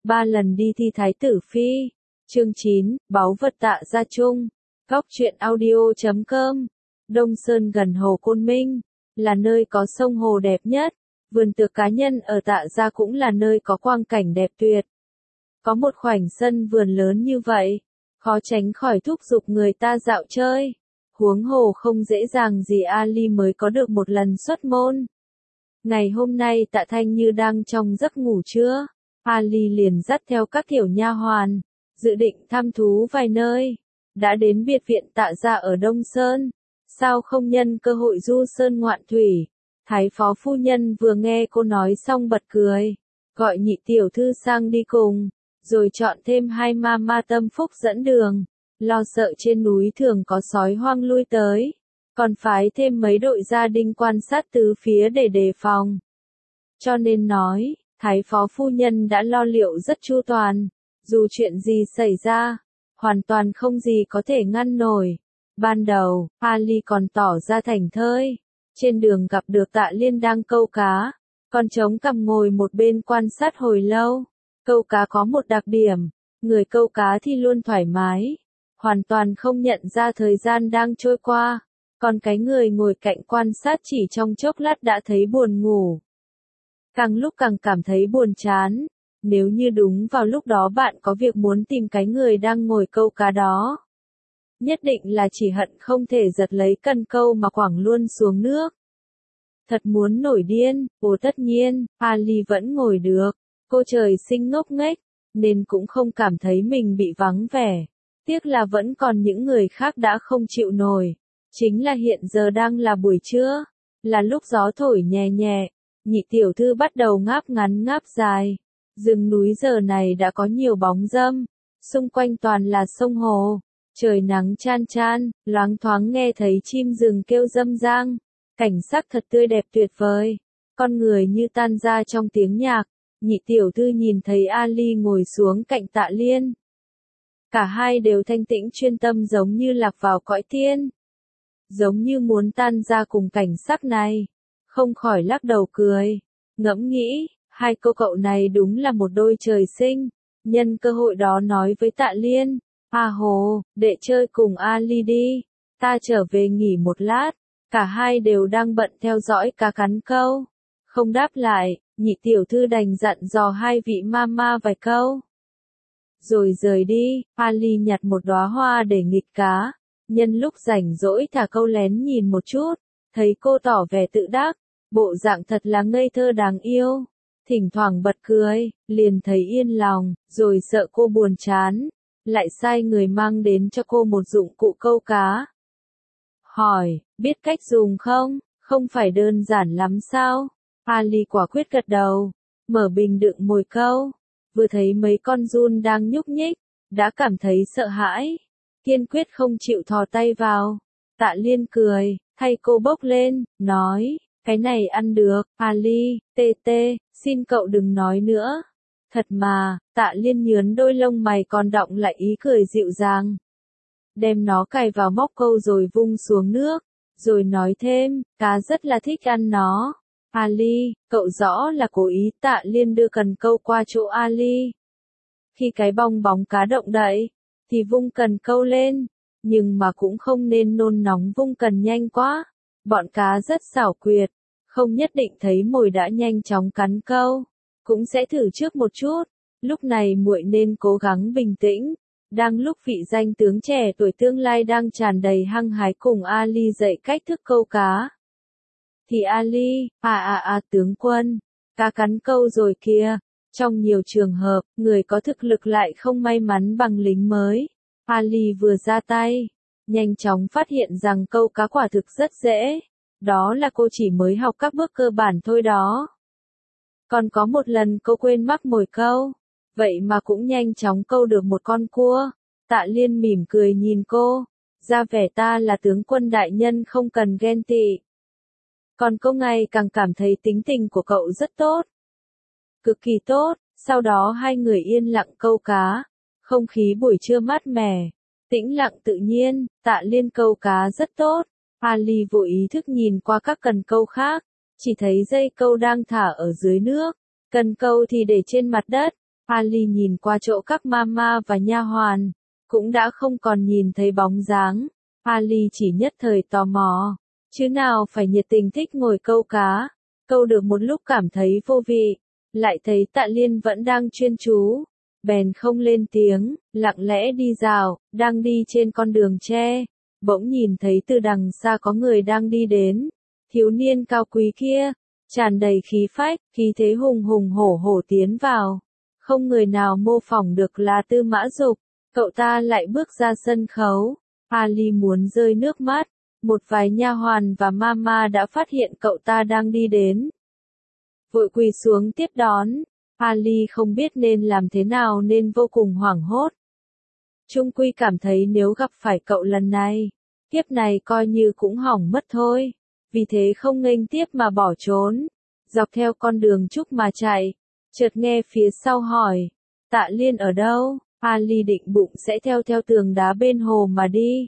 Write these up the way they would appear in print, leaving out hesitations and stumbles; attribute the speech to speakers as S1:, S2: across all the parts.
S1: 3 lần đi thi thái tử phi. Chương 9, báu vật Tạ Gia Chung. Góc truyện audio.com. Đông Sơn gần hồ Côn Minh, là nơi có sông hồ đẹp nhất. Vườn tược cá nhân ở Tạ Gia cũng là nơi có quang cảnh đẹp tuyệt. Có một khoảnh sân vườn lớn như vậy, khó tránh khỏi thúc giục người ta dạo chơi. Huống hồ không dễ dàng gì Ali mới có được một lần xuất môn. Ngày hôm nay Tạ Thanh Như đang trong giấc ngủ trưa, Ali liền dắt theo các tiểu nha hoàn, dự định thăm thú vài nơi. Đã đến biệt viện Tạ Gia ở Đông Sơn, sao không nhân cơ hội du sơn ngoạn thủy. Thái phó phu nhân vừa nghe cô nói xong bật cười, gọi nhị tiểu thư sang đi cùng, rồi chọn thêm 2 ma tâm phúc dẫn đường, lo sợ trên núi thường có sói hoang lui tới, còn phái thêm mấy đội gia đình quan sát tứ phía để đề phòng. Cho nên nói, thái phó phu nhân đã lo liệu rất chu toàn, dù chuyện gì xảy ra, hoàn toàn không gì có thể ngăn nổi. Ban đầu, Ali còn tỏ ra thảnh thơi, trên đường gặp được Tạ Liên đang câu cá, còn chống cằm ngồi một bên quan sát hồi lâu. Câu cá có một đặc điểm, người câu cá thì luôn thoải mái, hoàn toàn không nhận ra thời gian đang trôi qua, còn cái người ngồi cạnh quan sát chỉ trong chốc lát đã thấy buồn ngủ. Càng lúc càng cảm thấy buồn chán, nếu như đúng vào lúc đó bạn có việc muốn tìm cái người đang ngồi câu cá đó, nhất định là chỉ hận không thể giật lấy cần câu mà quẳng luôn xuống nước. Thật muốn nổi điên, tất nhiên, Ali vẫn ngồi được. Cô trời sinh ngốc nghếch, nên cũng không cảm thấy mình bị vắng vẻ. Tiếc là vẫn còn những người khác đã không chịu nổi. Chính là hiện giờ đang là buổi trưa, là lúc gió thổi nhẹ nhẹ, nhị tiểu thư bắt đầu ngáp ngắn ngáp dài. Rừng núi giờ này đã có nhiều bóng râm, xung quanh toàn là sông hồ, trời nắng chan chan, loáng thoáng nghe thấy chim rừng kêu râm ran, cảnh sắc thật tươi đẹp tuyệt vời, con người như tan ra trong tiếng nhạc. Nhị tiểu thư nhìn thấy Ali ngồi xuống cạnh Tạ Liên. Cả hai đều thanh tĩnh chuyên tâm giống như lạc vào cõi tiên. Giống như muốn tan ra cùng cảnh sắc này. Không khỏi lắc đầu cười. Ngẫm nghĩ, hai cô cậu này đúng là một đôi trời sinh. Nhân cơ hội đó nói với Tạ Liên. Hồ, đệ chơi cùng Ali đi. Ta trở về nghỉ một lát. Cả hai đều đang bận theo dõi cá cắn câu. Không đáp lại. Nhị tiểu thư đành dặn dò hai vị mama vài câu. Rồi rời đi, Ali nhặt một đóa hoa để nghịch cá. Nhân lúc rảnh rỗi thả câu lén nhìn một chút, thấy cô tỏ vẻ tự đắc, bộ dạng thật là ngây thơ đáng yêu. Thỉnh thoảng bật cười, liền thấy yên lòng, rồi sợ cô buồn chán, lại sai người mang đến cho cô một dụng cụ câu cá. Hỏi, biết cách dùng không? Không phải đơn giản lắm sao? Ali quả quyết gật đầu, mở bình đựng mồi câu, vừa thấy mấy con giun đang nhúc nhích, đã cảm thấy sợ hãi, kiên quyết không chịu thò tay vào. Tạ Liên cười, thay cô bốc lên, nói, cái này ăn được, Ali, xin cậu đừng nói nữa. Thật mà, Tạ Liên nhướn đôi lông mày còn đọng lại ý cười dịu dàng. Đem nó cài vào móc câu rồi vung xuống nước, rồi nói thêm, cá rất là thích ăn nó. Ali, cậu rõ là cố ý. Tạ Liên đưa cần câu qua chỗ Ali. Khi cái bong bóng cá động đậy, thì vung cần câu lên, nhưng mà cũng không nên nôn nóng vung cần nhanh quá. Bọn cá rất xảo quyệt, không nhất định thấy mồi đã nhanh chóng cắn câu, cũng sẽ thử trước một chút. Lúc này muội nên cố gắng bình tĩnh. Đang lúc vị danh tướng trẻ tuổi tương lai đang tràn đầy hăng hái cùng Ali dạy cách thức câu cá. Thì Ali, tướng quân, cá cắn câu rồi kìa. Trong nhiều trường hợp, người có thực lực lại không may mắn bằng lính mới. Ali vừa ra tay, nhanh chóng phát hiện rằng câu cá quả thực rất dễ. Đó là cô chỉ mới học các bước cơ bản thôi đó. Còn có một lần cô quên mắc mồi câu, vậy mà cũng nhanh chóng câu được một con cua. Tạ Liên mỉm cười nhìn cô, ra vẻ ta là tướng quân đại nhân không cần ghen tị. Còn cô ngày càng cảm thấy tính tình của cậu rất tốt. Cực kỳ tốt, sau đó hai người yên lặng câu cá. Không khí buổi trưa mát mẻ, tĩnh lặng tự nhiên, Tạ Liên câu cá rất tốt. Ali vô ý thức nhìn qua các cần câu khác, chỉ thấy dây câu đang thả ở dưới nước, cần câu thì để trên mặt đất. Ali nhìn qua chỗ các mama và nha hoàn, cũng đã không còn nhìn thấy bóng dáng. Ali chỉ nhất thời tò mò, chứ nào phải nhiệt tình thích ngồi câu cá. Câu được một lúc cảm thấy vô vị, lại thấy Tạ Liên vẫn đang chuyên chú, bèn không lên tiếng, lặng lẽ đi dạo, đang đi trên con đường tre, bỗng nhìn thấy từ đằng xa có người đang đi đến. Thiếu niên cao quý kia, tràn đầy khí phách, khí thế hùng hùng hổ hổ tiến vào. Không người nào mô phỏng được là Tư Mã Dục. Cậu ta lại bước ra sân khấu. Ali muốn rơi nước mắt. Một vài nha hoàn và mama đã phát hiện cậu ta đang đi đến, vội quỳ xuống tiếp đón. Ali không biết nên làm thế nào nên vô cùng hoảng hốt. Chung quy cảm thấy nếu gặp phải cậu lần này, kiếp này coi như cũng hỏng mất thôi. Vì thế không nghênh tiếp mà bỏ trốn, dọc theo con đường trúc mà chạy. Chợt nghe phía sau hỏi, Tạ Liên ở đâu? Ali định bụng sẽ theo tường đá bên hồ mà đi.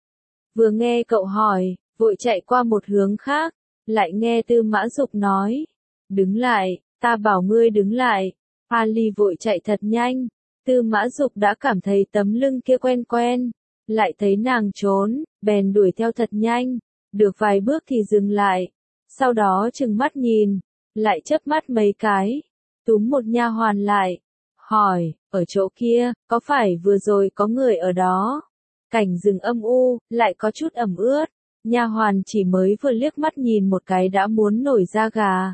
S1: Vừa nghe cậu hỏi, vội chạy qua một hướng khác, lại nghe Tư Mã Dục nói, đứng lại, ta bảo ngươi đứng lại. Ali vội chạy thật nhanh. Tư Mã Dục đã cảm thấy tấm lưng kia quen quen, lại thấy nàng trốn, bèn đuổi theo thật nhanh. Được vài bước thì dừng lại, sau đó trừng mắt nhìn, lại chớp mắt mấy cái, túm một nha hoàn lại, hỏi, ở chỗ kia, có phải vừa rồi có người ở đó? Cảnh rừng âm u, lại có chút ẩm ướt, nha hoàn chỉ mới vừa liếc mắt nhìn một cái đã muốn nổi da gà.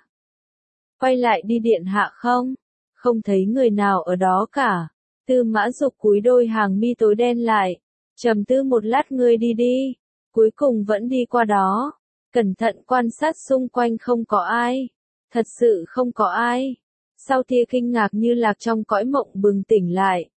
S1: Quay lại đi điện hạ không? Không thấy người nào ở đó cả. Tư Mã Dục cúi đôi hàng mi tối đen lại, trầm tư một lát, ngươi đi đi. Cuối cùng vẫn đi qua đó, cẩn thận quan sát xung quanh không có ai. Thật sự không có ai. Sau tia kinh ngạc như lạc trong cõi mộng bừng tỉnh lại.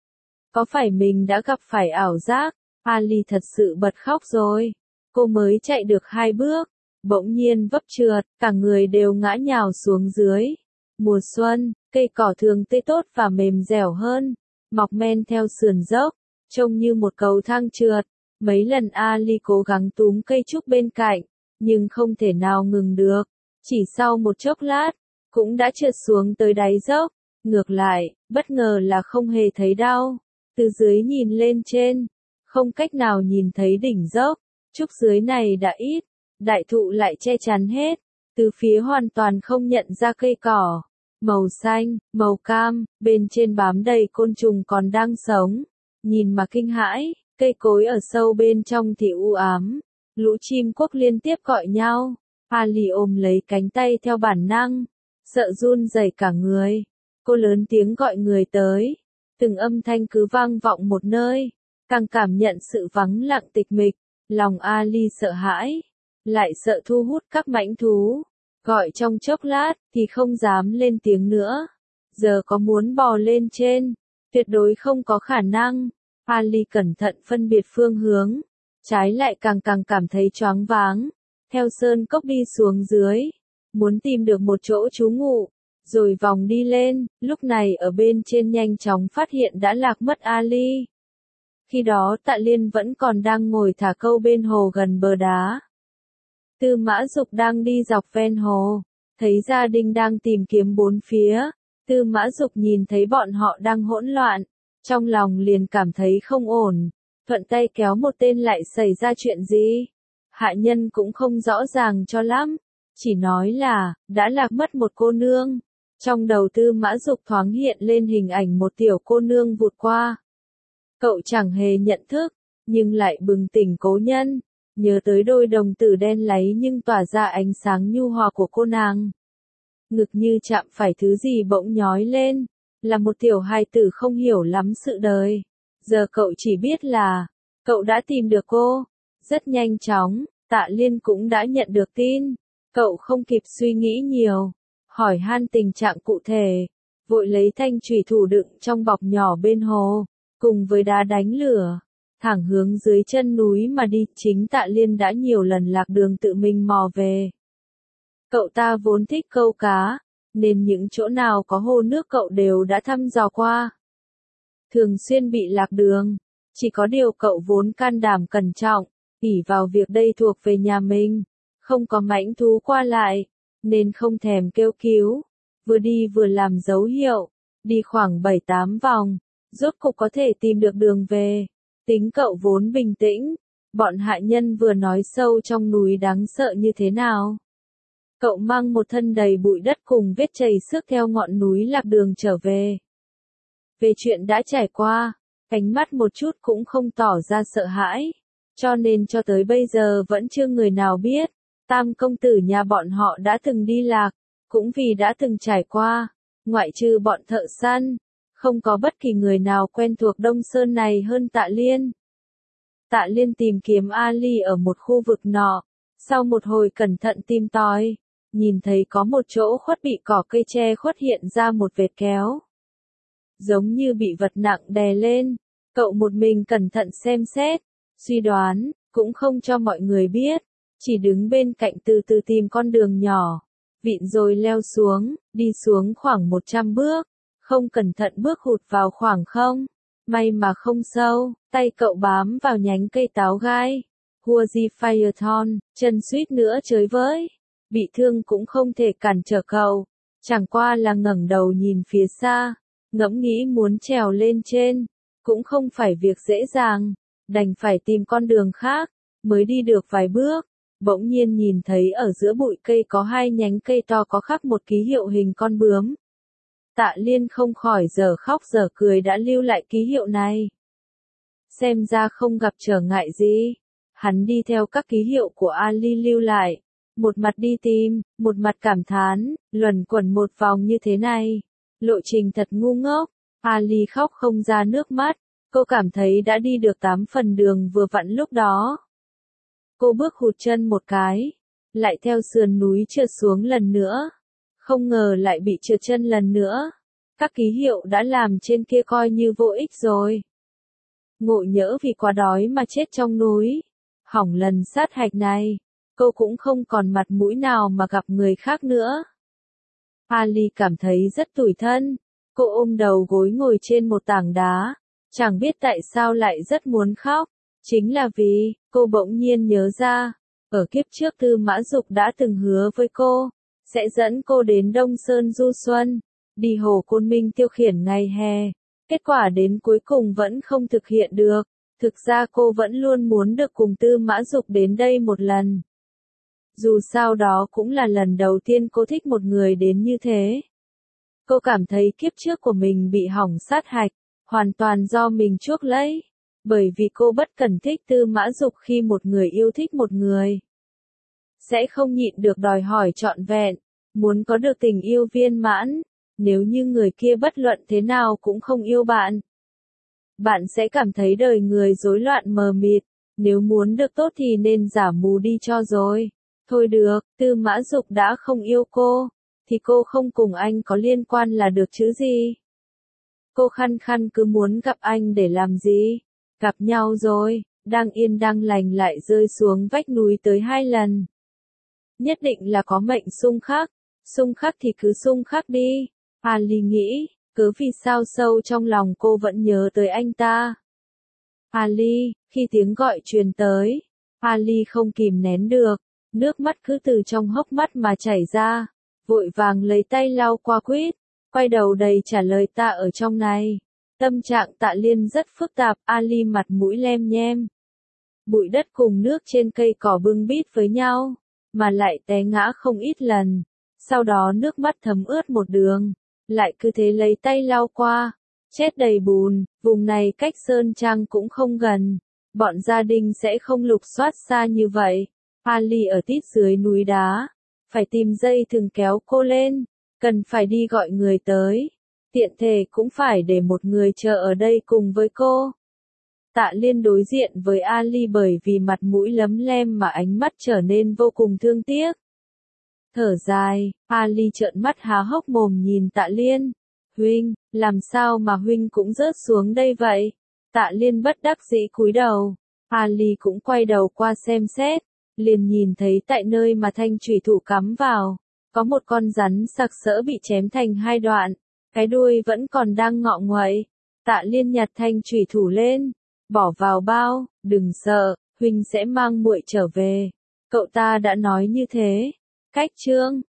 S1: Có phải mình đã gặp phải ảo giác? Ali thật sự bật khóc rồi. Cô mới chạy được 2 bước, bỗng nhiên vấp trượt, cả người đều ngã nhào xuống dưới. Mùa xuân, cây cỏ thường tươi tốt và mềm dẻo hơn, mọc men theo sườn dốc, trông như một cầu thang trượt. Mấy lần Ali cố gắng túm cây trúc bên cạnh, nhưng không thể nào ngừng được. Chỉ sau một chốc lát, cũng đã trượt xuống tới đáy dốc. Ngược lại, bất ngờ là không hề thấy đau. Từ dưới nhìn lên trên, không cách nào nhìn thấy đỉnh dốc. Trúc dưới này đã ít, đại thụ lại che chắn hết. Từ phía hoàn toàn không nhận ra cây cỏ, màu xanh, màu cam, bên trên bám đầy côn trùng còn đang sống. Nhìn mà kinh hãi. Cây cối ở sâu bên trong thì u ám, lũ chim quốc liên tiếp gọi nhau. Ali ôm lấy cánh tay theo bản năng, sợ run rẩy cả người. Cô lớn tiếng gọi người tới, từng âm thanh cứ vang vọng một nơi, càng cảm nhận sự vắng lặng tịch mịch. Lòng Ali sợ hãi, lại sợ thu hút các mãnh thú. Gọi trong chốc lát thì không dám lên tiếng nữa. Giờ có muốn bò lên trên, tuyệt đối không có khả năng. Ali cẩn thận phân biệt phương hướng, trái lại càng cảm thấy choáng váng. Theo sơn cốc đi xuống dưới, muốn tìm được một chỗ trú ngụ, rồi vòng đi lên. Lúc này ở bên trên nhanh chóng phát hiện đã lạc mất Ali. Khi đó Tạ Liên vẫn còn đang ngồi thả câu bên hồ gần bờ đá. Tư Mã Dục đang đi dọc ven hồ, thấy gia đình đang tìm kiếm bốn phía. Tư Mã Dục nhìn thấy bọn họ đang hỗn loạn, trong lòng liền cảm thấy không ổn, thuận tay kéo một tên lại xảy ra chuyện gì. Hạ nhân cũng không rõ ràng cho lắm, chỉ nói là, đã lạc mất một cô nương. Trong đầu Tư Mã Dục thoáng hiện lên hình ảnh một tiểu cô nương vụt qua. Cậu chẳng hề nhận thức, nhưng lại bừng tỉnh cố nhân, nhớ tới đôi đồng tử đen láy nhưng tỏa ra ánh sáng nhu hòa của cô nàng. Ngực như chạm phải thứ gì bỗng nhói lên, là một tiểu hài tử không hiểu lắm sự đời. Giờ cậu chỉ biết là, cậu đã tìm được cô. Rất nhanh chóng, Tạ Liên cũng đã nhận được tin. Cậu không kịp suy nghĩ nhiều, hỏi han tình trạng cụ thể, vội lấy thanh chùy thủ đựng trong bọc nhỏ bên hồ, cùng với đá đánh lửa, thẳng hướng dưới chân núi mà đi. Chính Tạ Liên đã nhiều lần lạc đường tự mình mò về. Cậu ta vốn thích câu cá, nên những chỗ nào có hồ nước cậu đều đã thăm dò qua. Thường xuyên bị lạc đường, chỉ có điều cậu vốn can đảm cẩn trọng, ỷ vào việc đây thuộc về nhà mình, không có mãnh thú qua lại, nên không thèm kêu cứu, vừa đi vừa làm dấu hiệu, đi khoảng 7-8 vòng, rốt cục có thể tìm được đường về. Tính cậu vốn bình tĩnh, bọn hại nhân vừa nói sâu trong núi đáng sợ như thế nào. Cậu mang một thân đầy bụi đất cùng vết chầy xước theo ngọn núi lạc đường trở về. Về chuyện đã trải qua, ánh mắt một chút cũng không tỏ ra sợ hãi, cho nên cho tới bây giờ vẫn chưa người nào biết, tam công tử nhà bọn họ đã từng đi lạc, cũng vì đã từng trải qua, ngoại trừ bọn thợ săn, không có bất kỳ người nào quen thuộc Đông Sơn này hơn Tạ Liên. Tạ Liên tìm kiếm Ali ở một khu vực nọ, sau một hồi cẩn thận tìm tòi, nhìn thấy có một chỗ khuất bị cỏ cây che khuất hiện ra một vệt kéo. Giống như bị vật nặng đè lên, cậu một mình cẩn thận xem xét, suy đoán, cũng không cho mọi người biết, chỉ đứng bên cạnh từ từ tìm con đường nhỏ, vịn rồi leo xuống, đi xuống khoảng 100 bước, không cẩn thận bước hụt vào khoảng không, may mà không sâu, tay cậu bám vào nhánh cây táo gai, Huaji Firethorn, chân suýt nữa chới với, bị thương cũng không thể cản trở cậu, chẳng qua là ngẩng đầu nhìn phía xa, ngẫm nghĩ muốn trèo lên trên, cũng không phải việc dễ dàng, đành phải tìm con đường khác, mới đi được vài bước, bỗng nhiên nhìn thấy ở giữa bụi cây có hai nhánh cây to có khắc một ký hiệu hình con bướm. Tạ Liên không khỏi giờ khóc giờ cười đã lưu lại ký hiệu này. Xem ra không gặp trở ngại gì, hắn đi theo các ký hiệu của Ali lưu lại, một mặt đi tìm, một mặt cảm thán, luẩn quẩn một vòng như thế này. Lộ trình thật ngu ngốc, Ali khóc không ra nước mắt, cô cảm thấy đã đi được 8 phần đường vừa vặn lúc đó. Cô bước hụt chân một cái, lại theo sườn núi trượt xuống lần nữa, không ngờ lại bị trượt chân lần nữa. Các ký hiệu đã làm trên kia coi như vô ích rồi. Ngộ nhỡ vì quá đói mà chết trong núi, hỏng lần sát hạch này, cô cũng không còn mặt mũi nào mà gặp người khác nữa. Ali cảm thấy rất tủi thân, cô ôm đầu gối ngồi trên một tảng đá, chẳng biết tại sao lại rất muốn khóc, chính là vì, cô bỗng nhiên nhớ ra, ở kiếp trước Tư Mã Dục đã từng hứa với cô, sẽ dẫn cô đến Đông Sơn du xuân, đi Hồ Côn Minh tiêu khiển ngày hè, kết quả đến cuối cùng vẫn không thực hiện được, thực ra cô vẫn luôn muốn được cùng Tư Mã Dục đến đây một lần. Dù sao đó cũng là lần đầu tiên cô thích một người đến như thế. Cô cảm thấy kiếp trước của mình bị hỏng sát hạch, hoàn toàn do mình chuốc lấy, bởi vì cô bất cần thích Tư Mã Dục khi một người yêu thích một người. Sẽ không nhịn được đòi hỏi trọn vẹn, muốn có được tình yêu viên mãn, nếu như người kia bất luận thế nào cũng không yêu bạn. Bạn sẽ cảm thấy đời người rối loạn mờ mịt, nếu muốn được tốt thì nên giả mù đi cho rồi. Thôi được, Tư Mã Dục đã không yêu cô, thì cô không cùng anh có liên quan là được chứ gì. Cô khăng khăng cứ muốn gặp anh để làm gì? Gặp nhau rồi, đang yên đang lành lại rơi xuống vách núi tới 2 lần. Nhất định là có mệnh xung khắc thì cứ xung khắc đi. Ali nghĩ, cứ vì sao sâu trong lòng cô vẫn nhớ tới anh ta. Ali, khi tiếng gọi truyền tới, Ali không kìm nén được, nước mắt cứ từ trong hốc mắt mà chảy ra, vội vàng lấy tay lau qua quýt, quay đầu đầy trả lời ta ở trong này. Tâm trạng Tạ Liên rất phức tạp, Ali mặt mũi lem nhem. Bụi đất cùng nước trên cây cỏ bưng bít với nhau, mà lại té ngã không ít lần, sau đó nước mắt thấm ướt một đường, lại cứ thế lấy tay lau qua, chết đầy bùn, vùng này cách Sơn Trang cũng không gần, bọn gia đình sẽ không lục soát xa như vậy. Ali ở tít dưới núi đá, phải tìm dây thừng kéo cô lên, cần phải đi gọi người tới, tiện thể cũng phải để một người chờ ở đây cùng với cô. Tạ Liên đối diện với Ali bởi vì mặt mũi lấm lem mà ánh mắt trở nên vô cùng thương tiếc. Thở dài, Ali trợn mắt há hốc mồm nhìn Tạ Liên. Huynh, làm sao mà huynh cũng rớt xuống đây vậy? Tạ Liên bất đắc dĩ cúi đầu. Ali cũng quay đầu qua xem xét, liền nhìn thấy tại nơi mà thanh chủy thủ cắm vào, có một con rắn sặc sỡ bị chém thành 2 đoạn, cái đuôi vẫn còn đang ngọ nguậy. Tạ Liên nhặt thanh chủy thủ lên, bỏ vào bao, đừng sợ, huynh sẽ mang muội trở về. Cậu ta đã nói như thế. Cách chương